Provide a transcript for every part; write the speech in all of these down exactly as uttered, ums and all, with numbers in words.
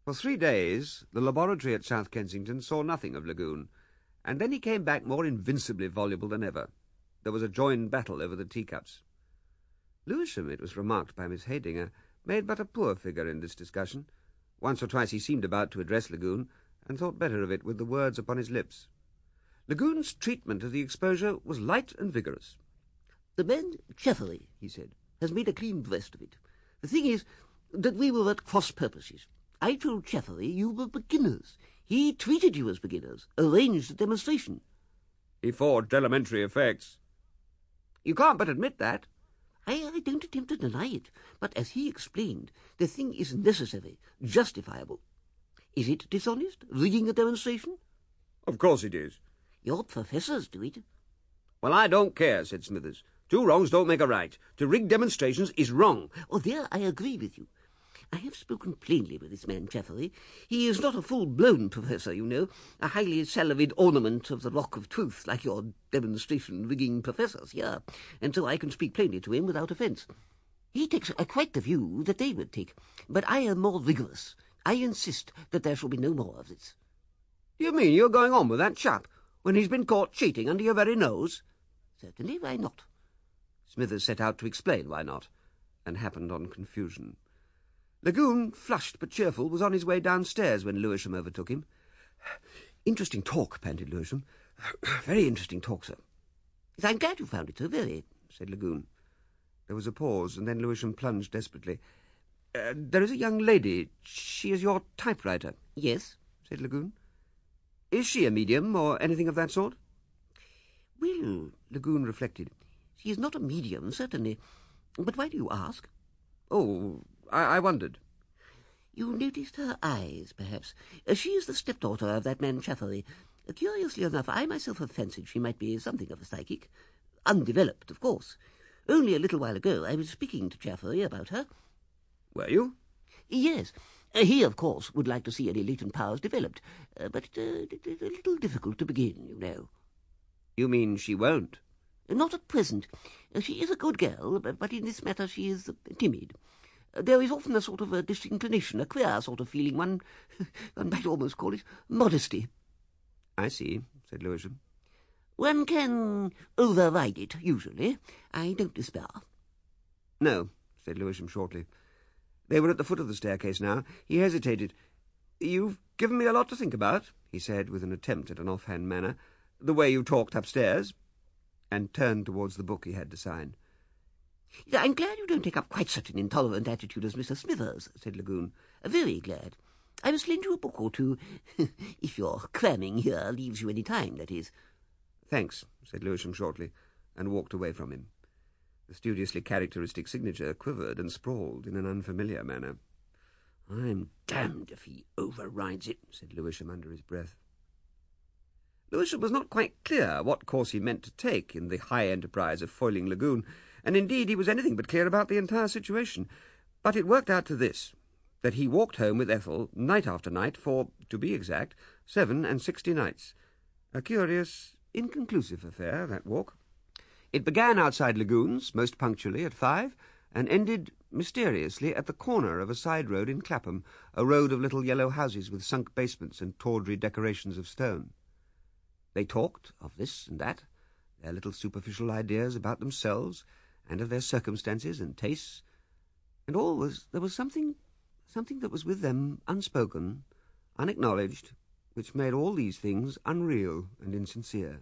For three days, the laboratory at South Kensington saw nothing of Lagoon, and then he came back more invincibly voluble than ever. There was a joined battle over the teacups. Lewisham, it was remarked by Miss Heydinger, made but a poor figure in this discussion. Once or twice he seemed about to address Lagoon, and thought better of it with the words upon his lips. Lagoon's treatment of the exposure was light and vigorous. "The man Chaffery," he said, "has made a clean breast of it. The thing is that we were at cross purposes. I told Chaffery you were beginners. He treated you as beginners, arranged a demonstration." "He forged elementary effects." "You can't but admit that." I, I don't attempt to deny it, but as he explained, the thing is necessary, justifiable. Is it dishonest, rigging a demonstration? "Of course it is." "Your professors do it." "Well, I don't care," said Smithers. "Two wrongs don't make a right. To rig demonstrations is wrong." "Oh, there I agree with you. I have spoken plainly with this man Chaffery. He is not a full-blown professor, you know, a highly salaried ornament of the Rock of Truth, like your demonstration-rigging professors here, and so I can speak plainly to him without offence. He takes a, quite the view that they would take, but I am more rigorous. I insist that there shall be no more of this." "Do you mean you're going on with that chap, when he's been caught cheating under your very nose?" "Certainly, why not?" Smithers set out to explain why not, and happened on confusion. Lagoon, flushed but cheerful, was on his way downstairs when Lewisham overtook him. "Interesting talk," panted Lewisham. "Very interesting talk, sir." "Yes, I'm glad you found it so, very," said Lagoon. There was a pause, and then Lewisham plunged desperately. Uh, "there is a young lady. She is your typewriter." "Yes," said Lagoon. "Is she a medium, or anything of that sort?" "Well," Lagoon reflected, "she is not a medium, certainly. But why do you ask?" "Oh, I, I wondered." "You noticed her eyes, perhaps. Uh, she is the stepdaughter of that man Chaffery. Uh, curiously enough, I myself have fancied she might be something of a psychic. Undeveloped, of course. Only a little while ago I was speaking to Chaffery about her." "Were you?" "Yes. Uh, he, of course, would like to see any latent powers developed, uh, but uh, it's a little difficult to begin, you know." "You mean she won't?" "Not at present. Uh, she is a good girl, but, but in this matter she is uh, timid. Uh, there is often a sort of a disinclination, a queer sort of feeling, one, one might almost call it modesty." "I see," said Lewisham. "One can override it, usually. I don't despair." "No," said Lewisham shortly. They were at the foot of the staircase now. He hesitated. "You've given me a lot to think about," he said with an attempt at an offhand manner, "the way you talked upstairs," and turned towards the book he had to sign. "I'm glad you don't take up quite such an intolerant attitude as Mister Smithers," said Lagoon. "Very glad. I must lend you a book or two, if your cramming here leaves you any time, that is." "Thanks," said Lewisham shortly, and walked away from him. The studiously characteristic signature quivered and sprawled in an unfamiliar manner. "I'm damned if he overrides it," said Lewisham under his breath. Lewisham was not quite clear what course he meant to take in the high enterprise of foiling Lagoon, and indeed he was anything but clear about the entire situation. But it worked out to this, that he walked home with Ethel night after night for, to be exact, seven and sixty nights. A curious, inconclusive affair, that walk. It began outside Lagoon's, most punctually, at five, and ended mysteriously at the corner of a side road in Clapham, a road of little yellow houses with sunk basements and tawdry decorations of stone. They talked of this and that, their little superficial ideas about themselves, and of their circumstances and tastes, and all was there was something, something that was with them unspoken, unacknowledged, which made all these things unreal and insincere.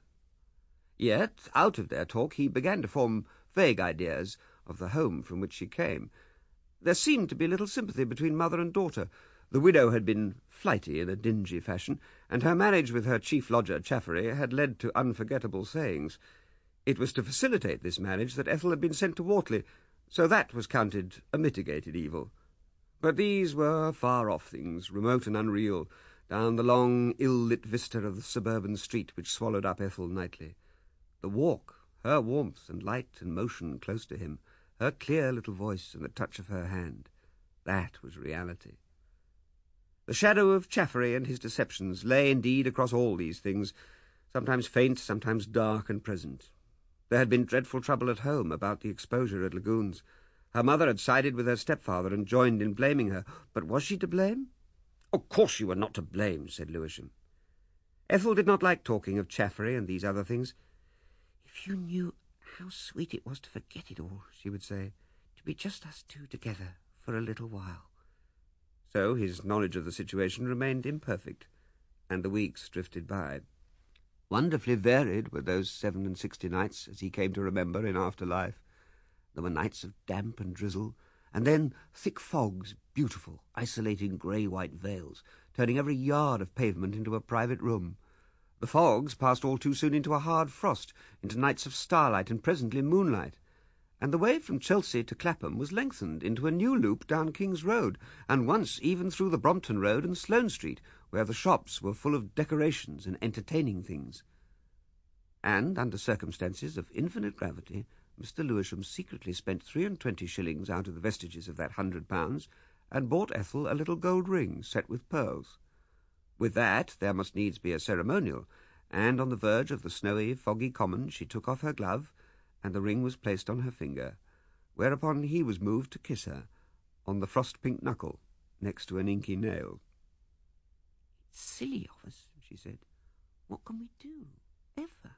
Yet, out of their talk, he began to form vague ideas of the home from which she came. There seemed to be little sympathy between mother and daughter. The widow had been flighty in a dingy fashion, and her marriage with her chief lodger, Chaffery, had led to unforgettable sayings. It was to facilitate this marriage that Ethel had been sent to Wortley, so that was counted a mitigated evil. But these were far-off things, remote and unreal, down the long, ill-lit vista of the suburban street which swallowed up Ethel nightly. The walk, her warmth and light and motion close to him, her clear little voice and the touch of her hand, that was reality. The shadow of Chaffery and his deceptions lay indeed across all these things, sometimes faint, sometimes dark and present. There had been dreadful trouble at home about the exposure at Lagoon's. Her mother had sided with her stepfather and joined in blaming her, but was she to blame? "Of course you were not to blame," said Lewisham. Ethel did not like talking of Chaffery and these other things. "If you knew how sweet it was to forget it all," she would say, "to be just us two together for a little while." So his knowledge of the situation remained imperfect, and the weeks drifted by. Wonderfully varied were those seven and sixty nights, as he came to remember in after life. There were nights of damp and drizzle, and then thick fogs, beautiful, isolating grey-white veils, turning every yard of pavement into a private room. The fogs passed all too soon into a hard frost, into nights of starlight and presently moonlight. And the way from Chelsea to Clapham was lengthened into a new loop down King's Road, and once even through the Brompton Road and Sloane Street, where the shops were full of decorations and entertaining things. And, under circumstances of infinite gravity, Mister Lewisham secretly spent three and twenty shillings out of the vestiges of that hundred pounds, and bought Ethel a little gold ring set with pearls. With that there must needs be a ceremonial, and on the verge of the snowy, foggy common she took off her glove, and the ring was placed on her finger, whereupon he was moved to kiss her, on the frost-pink knuckle, next to an inky nail. "It's silly of us," she said. "What can we do, ever?"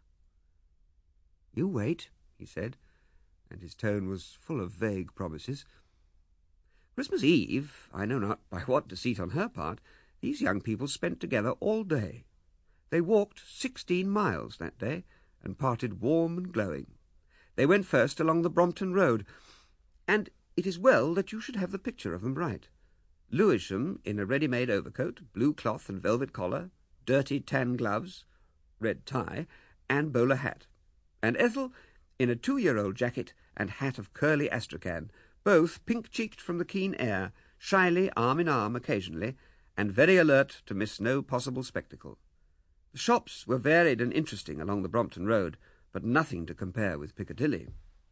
"You wait," he said, and his tone was full of vague promises. Christmas Eve, I know not by what deceit on her part, these young people spent together all day. They walked sixteen miles that day, and parted warm and glowing. They went first along the Brompton Road, and it is well that you should have the picture of them right. Lewisham in a ready-made overcoat, blue cloth and velvet collar, dirty tan gloves, red tie, and bowler hat, and Ethel in a two-year-old jacket and hat of curly astrakhan, both pink-cheeked from the keen air, shyly arm in arm occasionally, and very alert to miss no possible spectacle. The shops were varied and interesting along the Brompton Road, but nothing to compare with Piccadilly.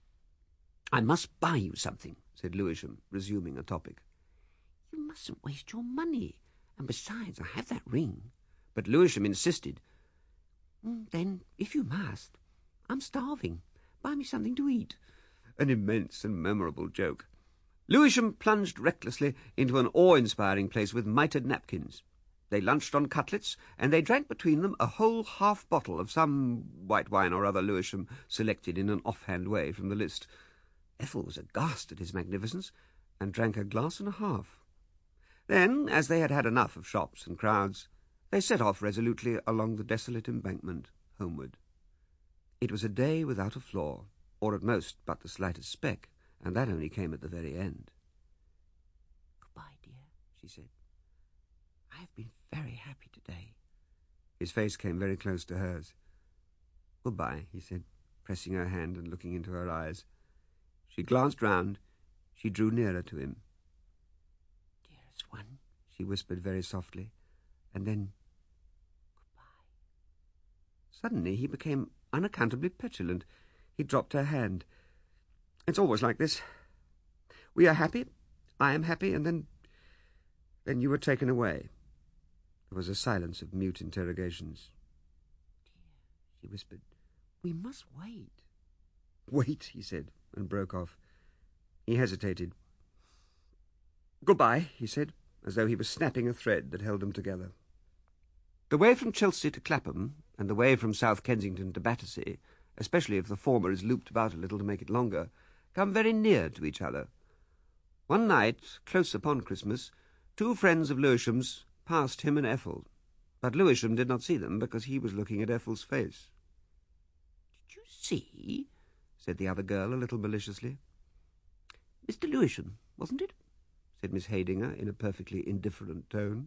"I must buy you something," said Lewisham, resuming a topic. "You mustn't waste your money, and besides, I have that ring." But Lewisham insisted. "Then, if you must, I'm starving. Buy me something to eat." An immense and memorable joke. Lewisham plunged recklessly into an awe-inspiring place with mitred napkins. They lunched on cutlets, and they drank between them a whole half-bottle of some white wine or other Lewisham selected in an offhand way from the list. Ethel was aghast at his magnificence, and drank a glass and a half. Then, as they had had enough of shops and crowds, they set off resolutely along the desolate embankment, homeward. It was a day without a flaw, or at most but the slightest speck, and that only came at the very end. "Goodbye, dear," she said. "I have been very happy today." His face came very close to hers. "Goodbye," he said, pressing her hand and looking into her eyes. She glanced round. She drew nearer to him. "Dearest one," she whispered very softly, and then, "Goodbye." Suddenly he became unaccountably petulant. He dropped her hand. "It's always like this. We are happy, I am happy, and then... then you were taken away." There was a silence of mute interrogations. "Dear," she whispered, "we must wait." "Wait," he said, and broke off. He hesitated. "Goodbye," he said, as though he was snapping a thread that held them together. The way from Chelsea to Clapham, and the way from South Kensington to Battersea, especially if the former is looped about a little to make it longer, come very near to each other. One night, close upon Christmas, two friends of Lewisham's passed him and Ethel, but Lewisham did not see them because he was looking at Ethel's face. "Did you see?" said the other girl a little maliciously. "Mister Lewisham, wasn't it?" said Miss Haydinger in a perfectly indifferent tone.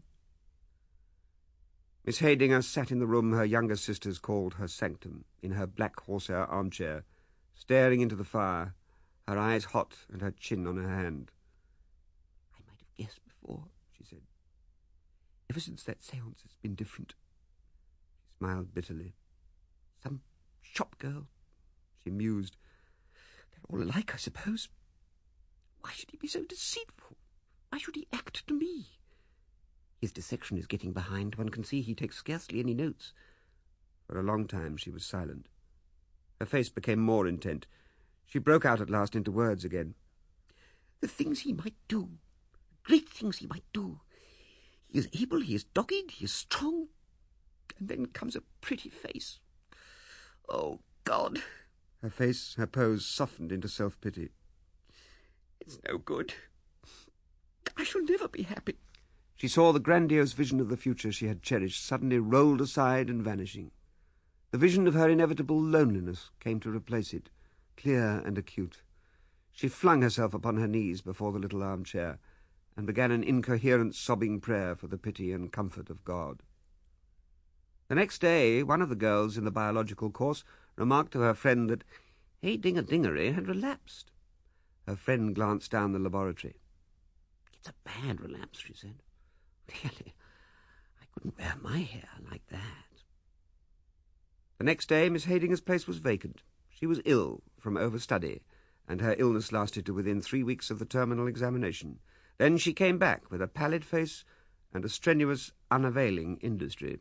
Miss Haydinger sat in the room her younger sisters called her sanctum, in her black horsehair armchair, staring into the fire, her eyes hot and her chin on her hand. "I might have guessed before," she said. "Ever since that séance it's been different." She smiled bitterly. "Some shop girl," she mused. "They're all alike, I suppose. Why should he be so deceitful? Why should he act to me? His dissection is getting behind. One can see he takes scarcely any notes." For a long time she was silent. Her face became more intent. She broke out at last into words again. "The things he might do, great things he might do. He is able, he is dogged, he is strong, and then comes a pretty face. Oh, God! Her face, her pose, softened into self-pity. It's no good. I shall never be happy. She saw the grandiose vision of the future she had cherished suddenly rolled aside and vanishing. The vision of her inevitable loneliness came to replace it, clear and acute. She flung herself upon her knees before the little armchair and began an incoherent sobbing prayer for the pity and comfort of God. The next day, one of the girls in the biological course remarked to her friend that Heydingadingery had relapsed. Her friend glanced down the laboratory. It's a bad relapse, she said. Really, I couldn't wear my hair like that. The next day, Miss Heydinger's place was vacant. She was ill from overstudy, and her illness lasted to within three weeks of the terminal examination. Then she came back with a pallid face and a strenuous, unavailing industry.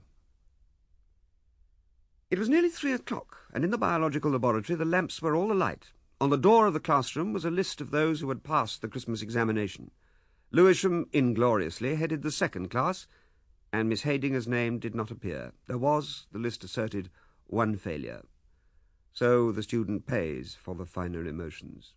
It was nearly three o'clock, and in the biological laboratory the lamps were all alight. On the door of the classroom was a list of those who had passed the Christmas examination. Lewisham ingloriously headed the second class, and Miss Heydinger's name did not appear. There was, the list asserted, one failure. So the student pays for the finer emotions.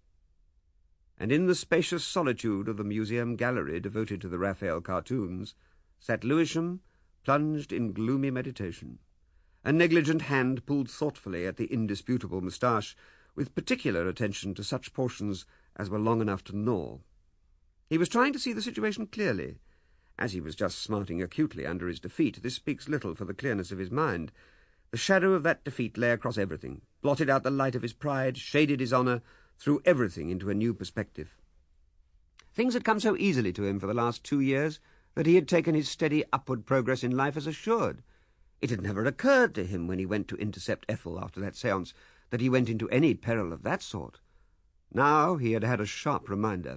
And in the spacious solitude of the museum gallery devoted to the Raphael cartoons sat Lewisham, plunged in gloomy meditation. A negligent hand pulled thoughtfully at the indisputable moustache, with particular attention to such portions as were long enough to gnaw. He was trying to see the situation clearly. As he was just smarting acutely under his defeat, this speaks little for the clearness of his mind. The shadow of that defeat lay across everything, blotted out the light of his pride, shaded his honour, threw everything into a new perspective. Things had come so easily to him for the last two years that he had taken his steady upward progress in life as assured. It had never occurred to him when he went to intercept Ethel after that séance that he went into any peril of that sort. Now he had had a sharp reminder.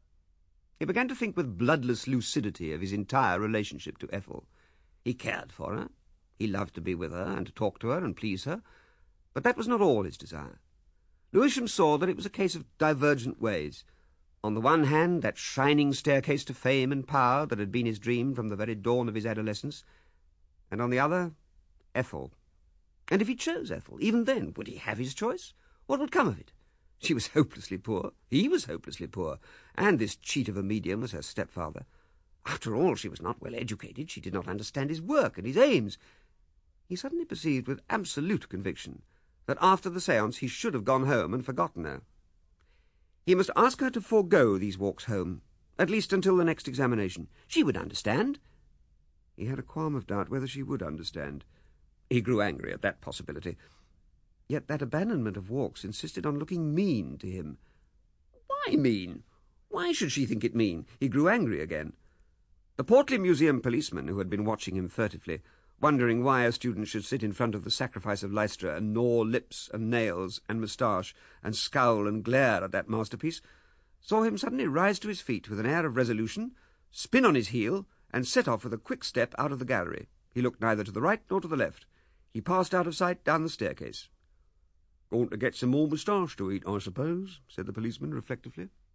He began to think with bloodless lucidity of his entire relationship to Ethel. He cared for her. He loved to be with her and to talk to her and please her. But that was not all his desire. Lewisham saw that it was a case of divergent ways. On the one hand, that shining staircase to fame and power that had been his dream from the very dawn of his adolescence, and on the other, Ethel. And if he chose Ethel, even then, would he have his choice? What would come of it? She was hopelessly poor. He was hopelessly poor. And this cheat of a medium was her stepfather. After all, she was not well educated. She did not understand his work and his aims. He suddenly perceived with absolute conviction that after the séance he should have gone home and forgotten her. He must ask her to forego these walks home, at least until the next examination. She would understand. He had a qualm of doubt whether she would understand. He grew angry at that possibility. Yet that abandonment of walks insisted on looking mean to him. Why mean? Why should she think it mean? He grew angry again. The portly museum policeman, who had been watching him furtively, wondering why a student should sit in front of the Sacrifice of Lystra and gnaw lips and nails and moustache and scowl and glare at that masterpiece, saw him suddenly rise to his feet with an air of resolution, spin on his heel, and set off with a quick step out of the gallery. He looked neither to the right nor to the left. He passed out of sight down the staircase. "Going to get some more moustache to eat, I suppose," said the policeman reflectively.